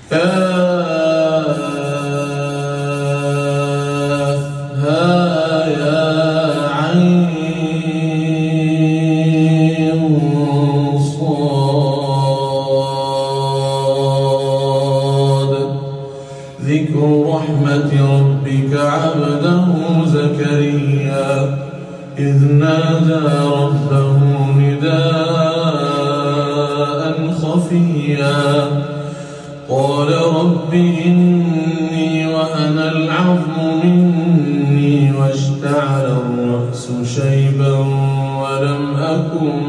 ذكر رحمة ربك عبده زكريا إذ نادى ربه نداء خفيا قال رب إني وهن العظم مني واشتعل الرأس شيبا ولم أكن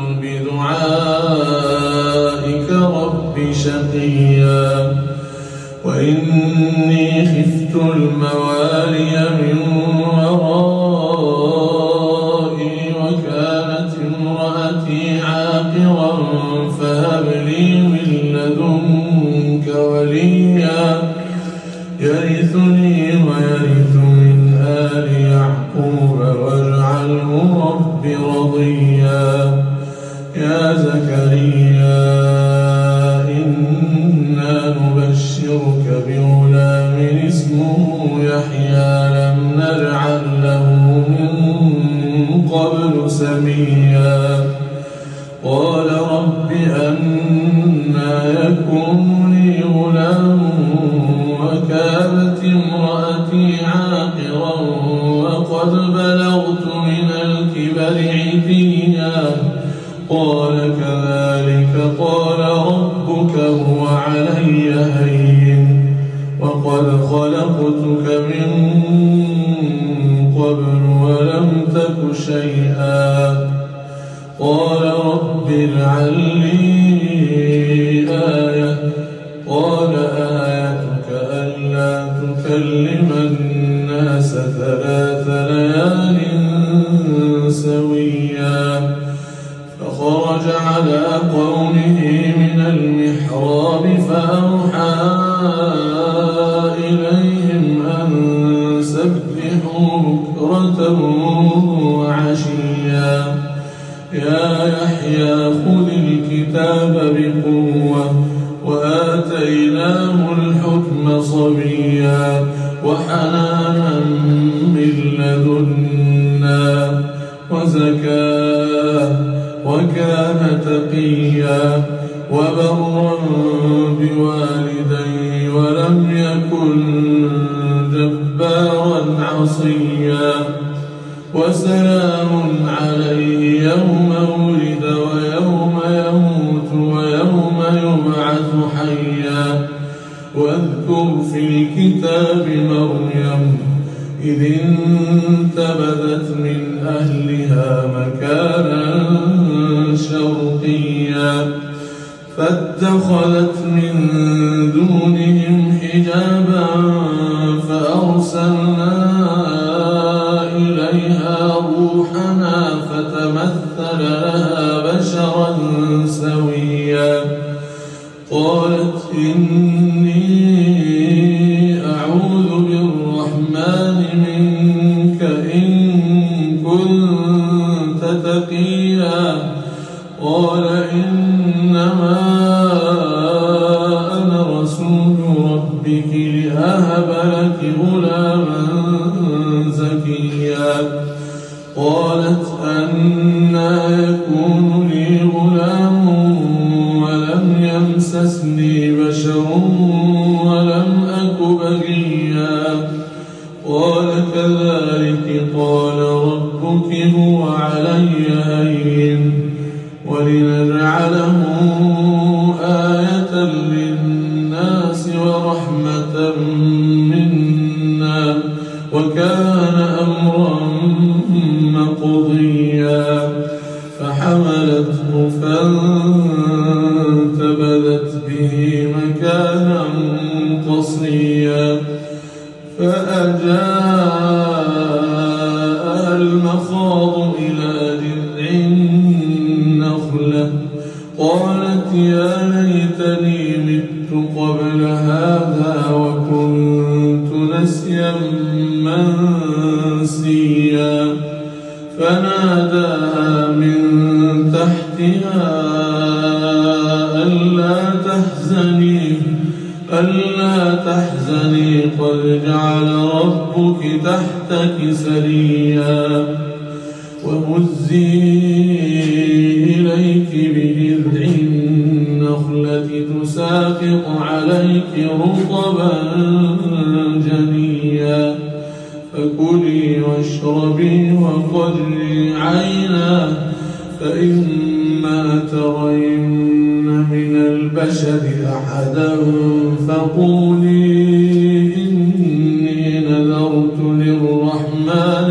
بدعائك رب شقيا وإني خفت الموالي من ورائي وكانت امرأتي عاقرا فهب لي من لدنك وليا يرثني ويرث من آل يعقوب واجعله رب رضيا يا زكريا نبشرك بغلام اسمه يحيى لم نجعل له من قبل سميا قال رب أنى يكون لي غلام وكانت امرأتي عاقرا وقد بلغت من الكبر عتيا قال كذلك قال ربك هو علي هين وقد خلقتك من قبل ولم تك شيئا قال رب اجعل لي آية قال آيتك ألا تكلم الناس 3 ليال سويا فخرج على قومه من المحراب فأوحى إليهم أن سبحوا بكرة وعشيا يا يحيى خذ الكتاب بقوة وآتيناه الحكم صبيا وحنانا من لدنا وزكاة وكان تقيا وبرا بوالديه ولم يكن جبارا عصيا وسلام عليه يوم ولد ويوم يموت ويوم يبعث حيا واذكر في الكتاب مريم إذ انتبذت من أهلها مكانا شرقيا فاتخذت من دونهم حجابا فأرسلنا إليها روحنا فتمثل لها بشرا سويا قالت إني أعوذ بالرحمن منك إن كنت تقيا قال إنما أنا رسول ربك لأهب لك غلاما زكيا قالت أنى يكون لي غلام ولم يمسسني بشر ولم أك بغيا قال كذلك قال ربك هو علي هين ولنجعله آية للناس ورحمة منا وكان أمرا مقضيا فحملته فانتبذت به مكانا قصيا فأجاءها المخاض إلى جذع النخلة قالت يا ليتني مت قبل هذا وكنت نسيا منسيا فناداها من تحتها ألا تحزني ألا تحزني قد جعل ربك تحتك سريا وهزي إليك بجذع النخلة تساقط عليك رطبا جنيا فكلي واشربي وقري عينا فإما ترين من البشر أحدا فقولي إني نذرت للرحمن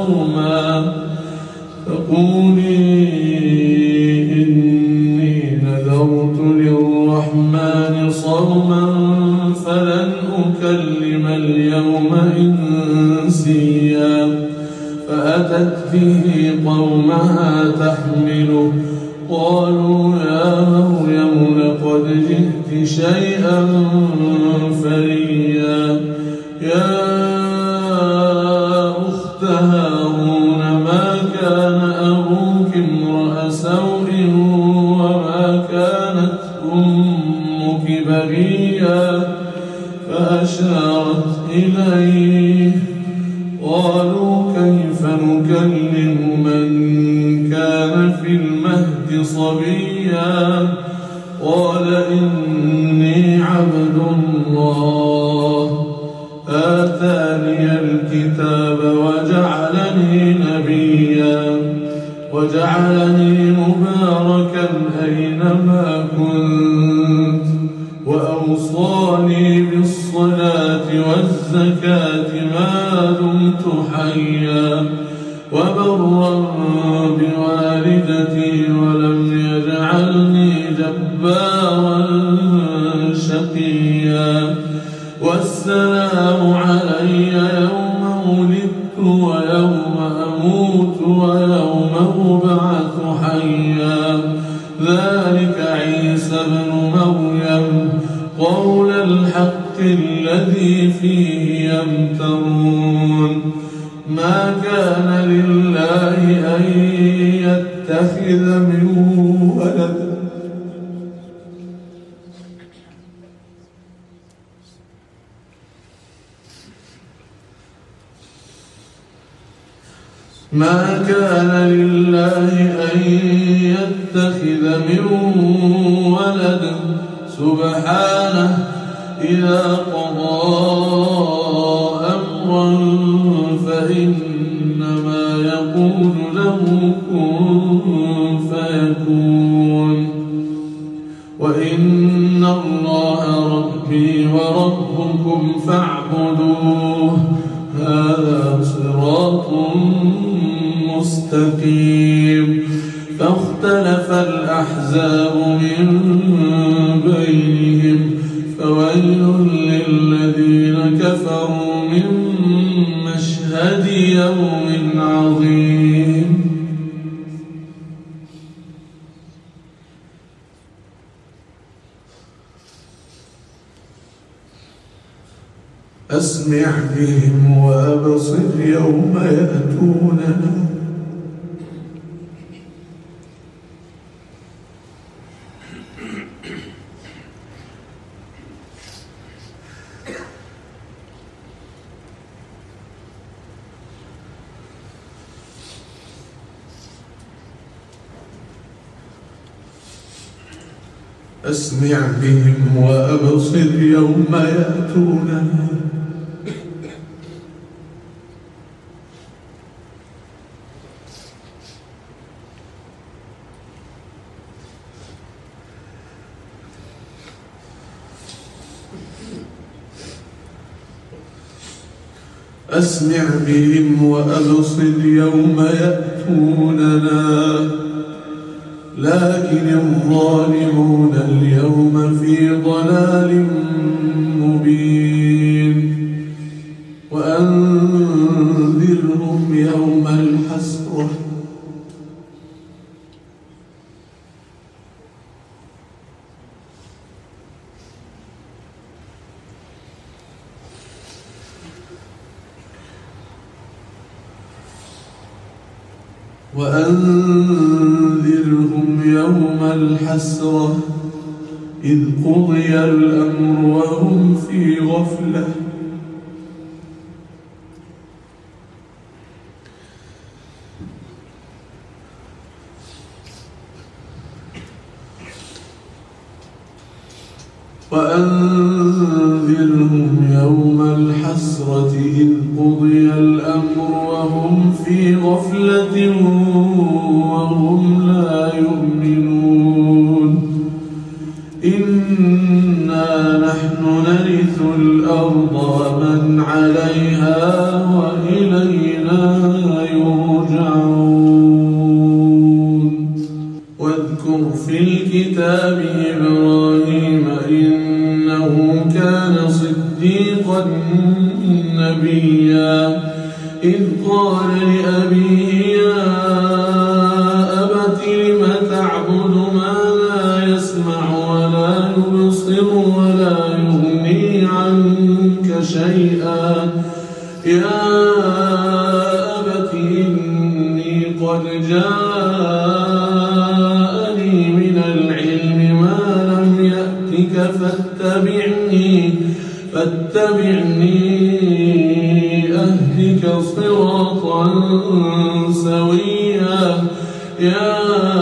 صوما فلن أكلم اليوم إنسيا فأتت به قومها تحمله قالوا يا مريم لقد جئت شيئا فريا يا أخت هارون ما كان أبوك امرأ سوء وما كانت أمك بغيا فأشارت إليه قالوا كيف نكلم من كان في المهد صبيا قال إني عبد الله آتاني الكتاب وجعلني نبيا وجعلني مباركا أينما كنت وأوصاني بالصلاة والزكاة ما دمت حيا وبرا بوالدتي ولم يجعلني جبارا شقيا والسلام علي يوم ولدت ويوم أموت ويوم أبعث حيا ذلك عيسى ابن مريم قول الحق الذي فيه يمترون ما كان لله أن يتخذ من ولد ما كان لله أن يتخذ من ولد سبحانه إذا قضى أمرا فإنما يقول له كن فيكون وإن الله ربي وربكم فاعبدوه هذا صراط مستقيم فاختلف الأحزاب من بينهم فويل للذين كفروا من مشهد يوم عظيم أسمع بهم وأبصر يوم يأتوننا أسمع بهم وأبصر يوم يأتوننا أسمع بهم وأبصر يوم يأتوننا لكن الظالمون اليوم في ضلال مبين وأنذرهم يوم الحسرة إذ قضي الأمر وهم في غفلة وأنذرهم يوم الحسرة إذ قضي الأمر وهم في غفلة وهم لا يؤمنون إنا نحن نرث الأرض ومن عليها وإلينا يرجعون واذكر في الكتاب إبراهيم إنه كان صديقا نبيا إذ قال لأبيه يا أبت لم تعبد ما لا يسمع ولا يبصر ولا يغني عنك شيئا يا أبت إني قد جاءني من العلم ما لم يأتك فاتبعني أهدك صراطا سويا يا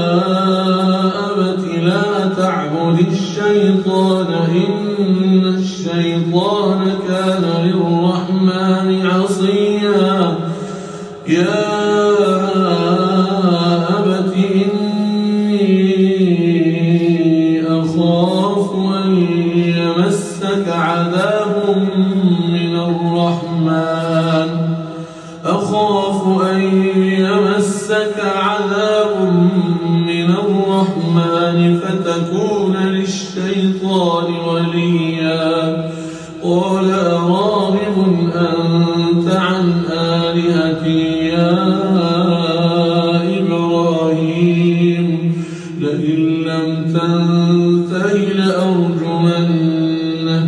أبت لا تعبد الشيطان إن الشيطان كان للرحمن عصيا يا أبت إني أخاف أن يمسك عذاب من الرحمن فتكون للشيطان وليا قال أراغب أنت عن آلهتي يا إبراهيم لئن لم تنته لأرجمنك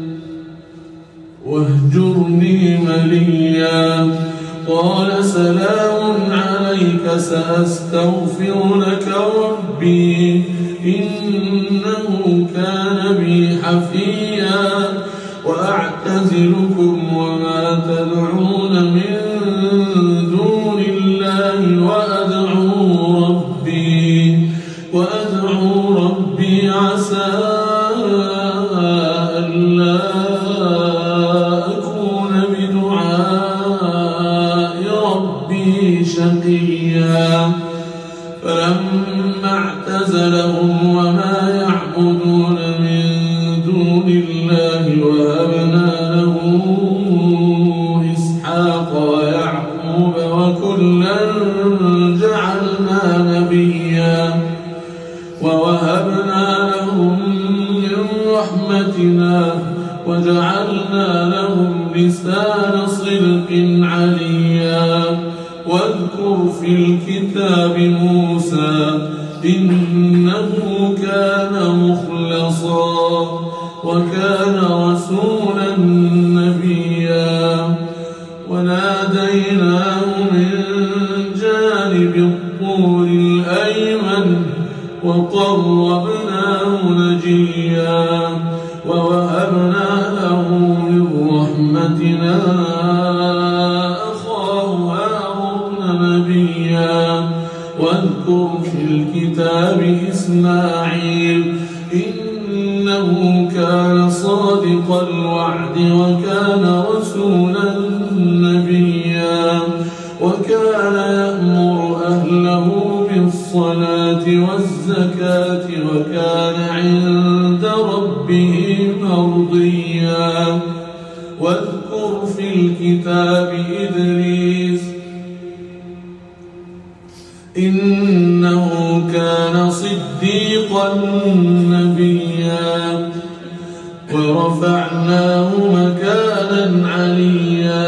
واهجرني مليا قال سلام عليك سأستغفر لك ربي إنه كان بي حفيا وأعتزلكم وما تدعون من دون الله وأدعو ربي عسى ألا أكون بدعاء ربي شقيا فلما اعتزلهم وما يعبدون من دون الله وهبنا له إسحاق ويعقوب وكلا جعلنا نبيا ووهبنا لهم من رحمتنا وجعلنا لهم لسان صدق عليا واذكر في الكتاب موسى إنه كان مخلصا وكان رسولا نبيا وناديناه من جانب الطور الأيمن وقربناه نجيا ووهبنا له من رحمتنا أخاه هارون نبيا واذكر في الكتاب إسماعيل إنه كان صادق الوعد وكان رسولا نبيا وكان يأمر أهله بالصلاة والزكاة وكان عند ربه مرضيا واذكر في الكتاب إدريس إنه كان صديقا نبيا ورفعناه مكانا عليا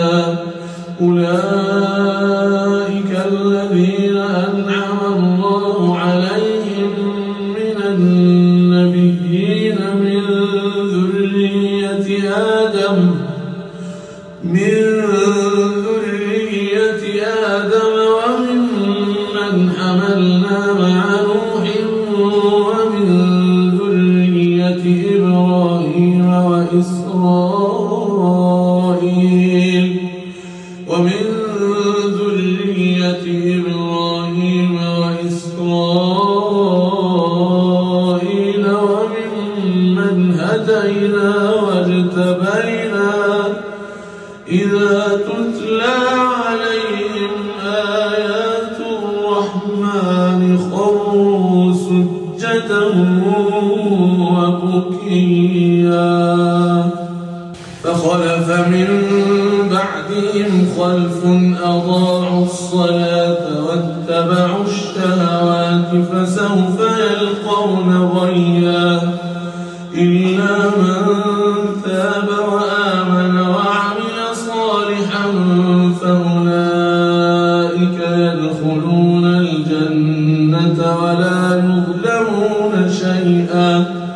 أولئك الذين أنعم الله عليهم من النبيين من ذرية آدم وممن حملنا مع نوح ومن ذرية وإسرائيل ومن ذرية إبراهيم وإسرائيل وممن هدينا واجتبينا إذا تتلى عليهم آيات الرحمن خروا سجدا وبكيا فخلف من بعدهم خلف أضاعوا الصلاة واتبعوا الشهوات فسوف يلقون غيا إلا من تاب وآمن وعمل صالحا فأولئك يدخلون الجنة ولا يظلمون شيئا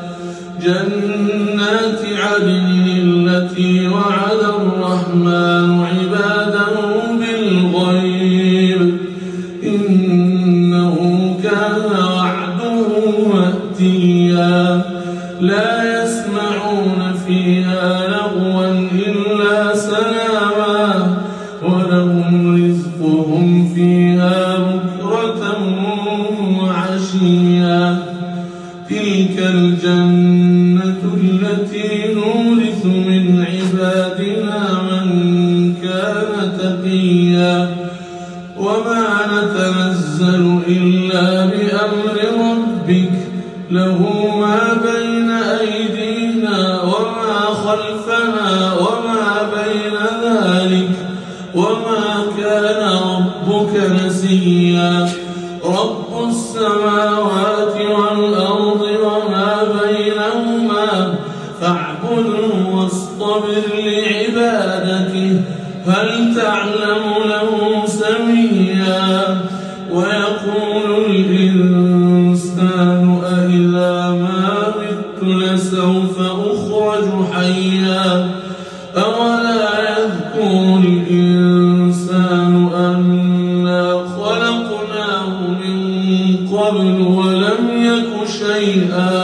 جنات عدن التي وعد الرحمن عباده بالغيب إنه كان وعده مأتيا لا يسمعون فيها لغوا إلا سلاما ولهم رزقهم فيها بكرة وعشيا تلك الجنة التي نورث من عبادنا من كان تقيا وما نتنزل إلا بأمر ربك له ما بين أيدينا وما خلفنا وما بين ذلك وما كان ربك نسيا رب السماوات والأرض وما بينهما فاعبده واصطبر لعبادته هل تعلم له سميا ويقول الإنسان أإذا ما مت لسوف أخرج حيا أولا يذكر الإنسان أنا خلقناه من قبل ولم يك شيئا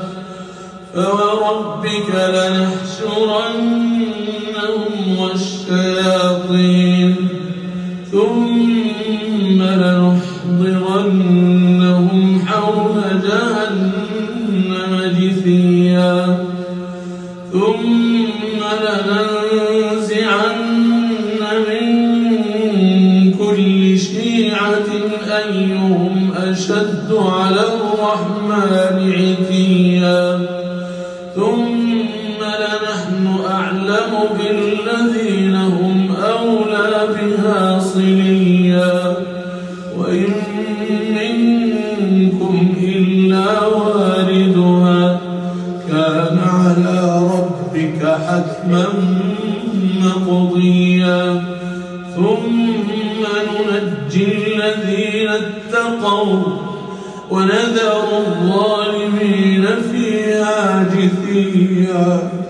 فوربك لنحشرنهم والشياطين ثم لنحضرنهم حول جهنم جثيا ثم لننزعن من كل شيعة أيهم أشد على الرحمن عتيا ثم لنحن أعلم بالذين هم أولى بها صليا وإن منكم إلا واردها كان على ربك حتما مقضيا ثم ننجي الذين اتقوا ونذر الظالمين فيها جثيا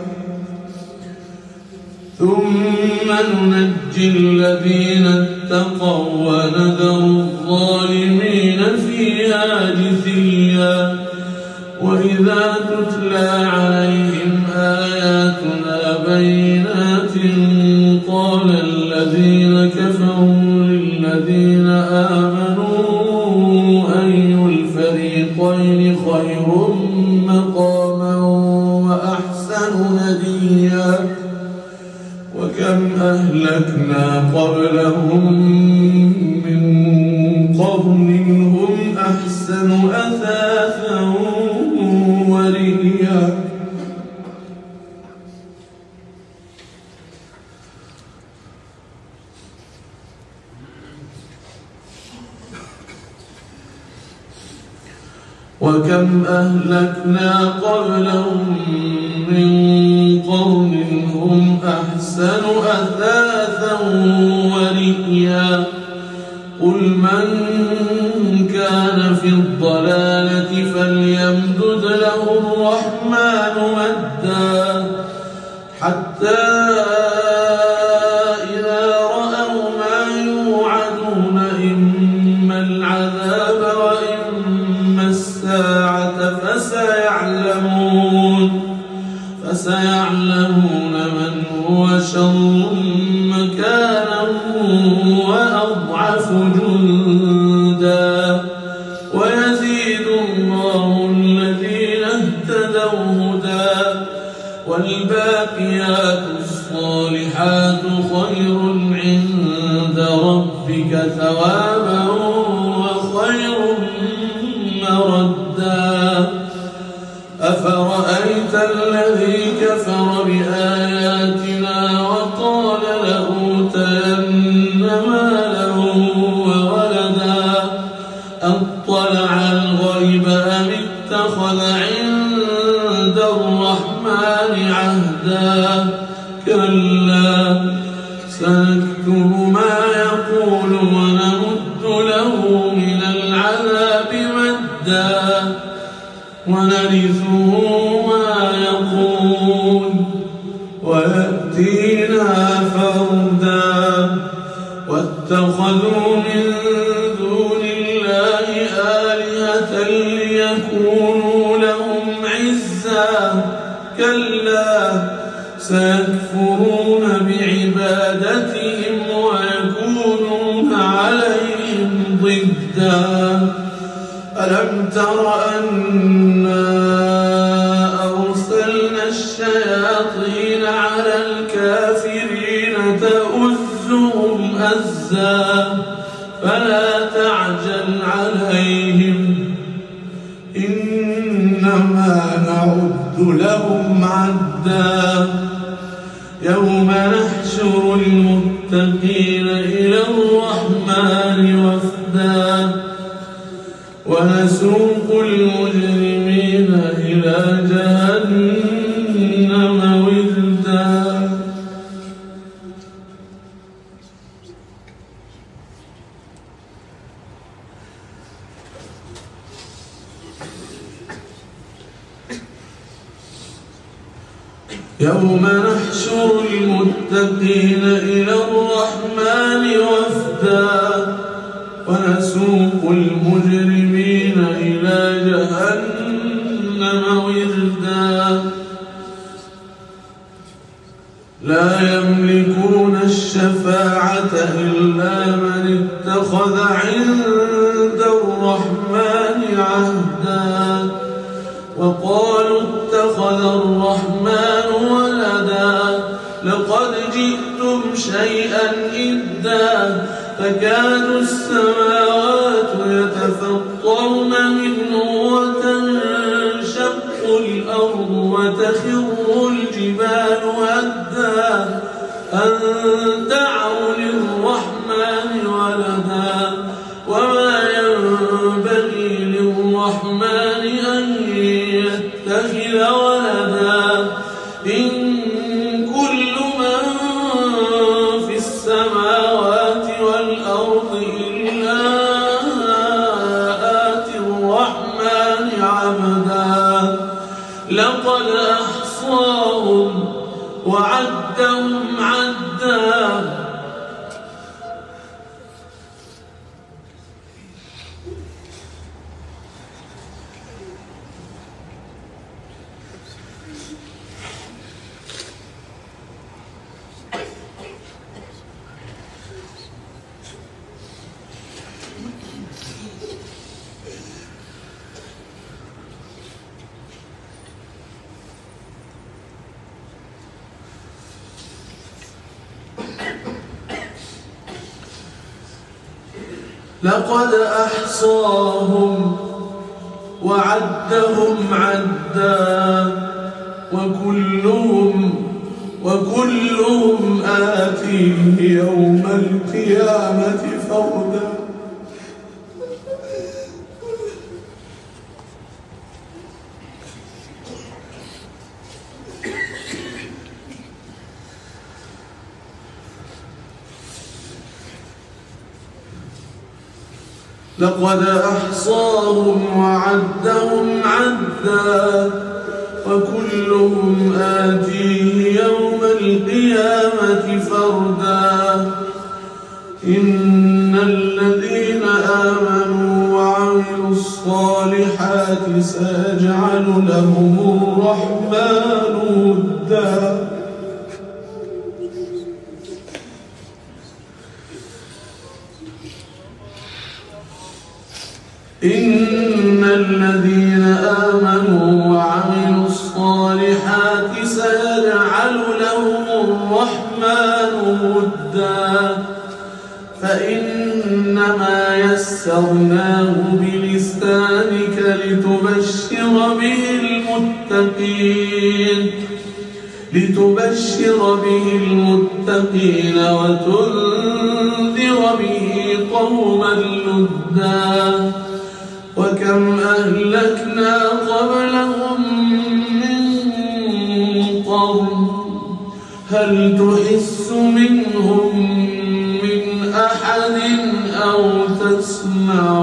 ثم ننجي الذين اتقوا ونذر الظالمين فيها جثيا وإذا تتلى عليهم آياتنا بينات قال الذين كفروا للذين آمنوا أي الفريقين خير مقاما وأحسن نديا وكم أهلكنا قبلهم من قرن هم أحسن أثاثا ورئيا وكم أهلكنا قبلهم من قرن هم أحسن أثاثا ورئيا قل من كان في الضلالة فليمدد له الرحمن مدا حتى إذا رأوا ما يوعدون إما العذاب وإما الساعة فسيعلمون سيعلمون من هو شر مكانا وأضعف جندا ويزيد الله الذين اهتدوا هدى والباقيات الصالحات خير عند ربك ثوابا وخير مردا أفرأيت الذي كفر بآياتنا وقال لأوتين مالا وولدا أطلع الغيب أم اتخذ عند الرحمن عهدا كلا سنكتب ما يقول ونمد له من العذاب مدا ونرثه ما يقول ويأتينا فردا واتخذوا من دون الله آلهة ليكونوا لهم عزا كلا سيكفرون بعبادتهم ويكونون عليهم ضدا ألم تر أنا أرسلنا الشياطين على الكافرين تؤزهم أزا فلا تعجل عليهم إنما نعد لهم عدا يوم نحشر المتقين إلى الرحمن وفدا ونسوق المجرمين إلى جهنم وردا يوم نحشر المتقين إلى الرحمن وفدا ونسوق المجرمين إلى جهنم وردا لا يملكون الشفاعة إلا من اتخذ عند الرحمن عهدا وقالوا اتخذ الرحمن ولدا لقد جئتم شيئا إدا تكاد السماوات يتفطرن منه وتنشق الأرض وتخر الجبال هدا أن دعوا للرحمن ولدا وما ينبغي للرحمن أن يتخذ ولدا إن كل من في السماوات والأرض إلا آتي الرحمن عبدا لقد أحصاهم وعدهم عدا لقد أحصاهم وعدهم عدا وكلهم آتيه يوم القيامة فردا لقد أحصاهم وعدهم عدا وكلهم آتيه يوم القيامة فردا إن الذين آمنوا وعملوا الصالحات سيجعل لهم الرحمن ودا ودا إن الذين آمنوا وعملوا الصالحات سيجعل لهم الرحمن ودا فإنما يسرناه بلسانك لتبشر به المتقين وتنذر به قوما لدا وكم أهلكنا قبلهم من قرن هل تحس منهم من أحد أو تسمع